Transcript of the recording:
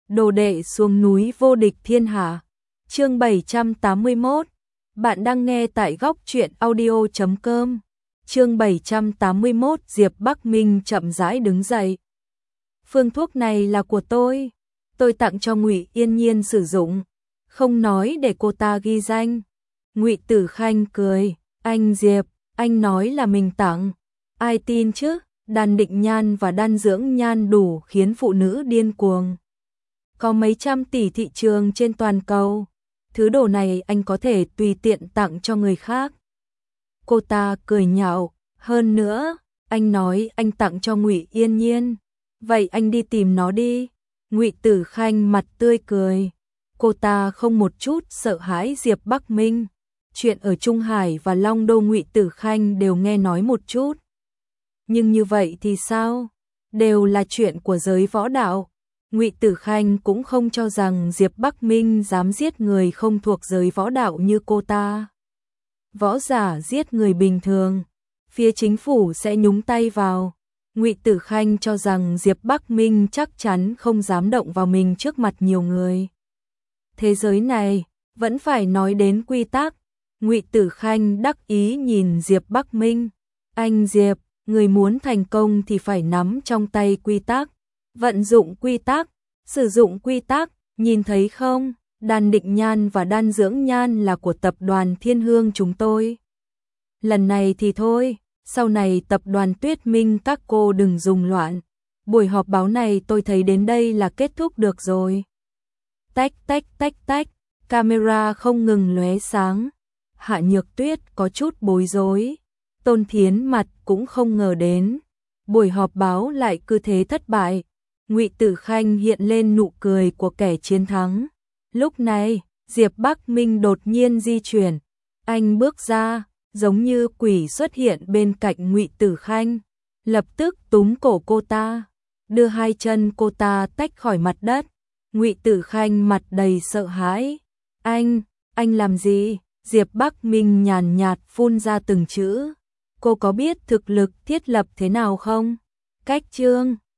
đồ đệ xuống núi vô địch thiên hạ. Chương 781. Bạn đang nghe tại góc truyện audio.com. Chương 781. Diệp Bắc Minh chậm rãi đứng dậy. Phương thuốc này là của tôi tặng cho Ngụy Yên Nhiên sử dụng, không nói để cô ta ghi danh. Ngụy Tử Khanh cười, anh Diệp, anh nói là mình tặng, ai tin chứ? Đan định nhan và đan dưỡng nhan đủ khiến phụ nữ điên cuồng. Có mấy trăm tỷ thị trường trên toàn cầu, thứ đồ này anh có thể tùy tiện tặng cho người khác. Cô ta cười nhạo, hơn nữa, anh nói anh tặng cho Ngụy Yên Nhiên, vậy anh đi tìm nó đi. Ngụy Tử Khanh mặt tươi cười, cô ta không một chút sợ hãi Diệp Bắc Minh. Chuyện ở Trung Hải và Long Đô Ngụy Tử Khanh đều nghe nói một chút. Nhưng như vậy thì sao? Đều là chuyện của giới võ đạo. Ngụy Tử Khanh cũng không cho rằng Diệp Bắc Minh dám giết người không thuộc giới võ đạo như cô ta. Võ giả giết người bình thường, phía chính phủ sẽ nhúng tay vào. Ngụy Tử Khanh cho rằng Diệp Bắc Minh chắc chắn không dám động vào mình trước mặt nhiều người. Thế giới này vẫn phải nói đến quy tắc. Ngụy Tử Khanh đắc ý nhìn Diệp Bắc Minh, anh Diệp, người muốn thành công thì phải nắm trong tay quy tắc, vận dụng quy tắc, sử dụng quy tắc, nhìn thấy không? Đan định nhan và đan dưỡng nhan là của tập đoàn Thiên Hương chúng tôi. Lần này thì thôi, sau này tập đoàn Tuyết Minh các cô đừng dùng loạn. Buổi họp báo này tôi thấy đến đây là kết thúc được rồi. Tách tách tách tách, camera không ngừng lóe sáng. Hạ Nhược Tuyết có chút bối rối. Tôn Thiến mặt cũng không ngờ đến buổi họp báo lại cứ thế thất bại. Ngụy Tử Khanh hiện lên nụ cười của kẻ chiến thắng. Lúc này, Diệp Bắc Minh đột nhiên di chuyển, anh bước ra, giống như quỷ xuất hiện bên cạnh Ngụy Tử Khanh, lập tức túm cổ cô ta, đưa hai chân cô ta tách khỏi mặt đất. Ngụy Tử Khanh mặt đầy sợ hãi. Anh làm gì? Diệp Bắc Minh nhàn nhạt phun ra từng chữ. Cô có biết thực lực thiết lập thế nào không? Cách chương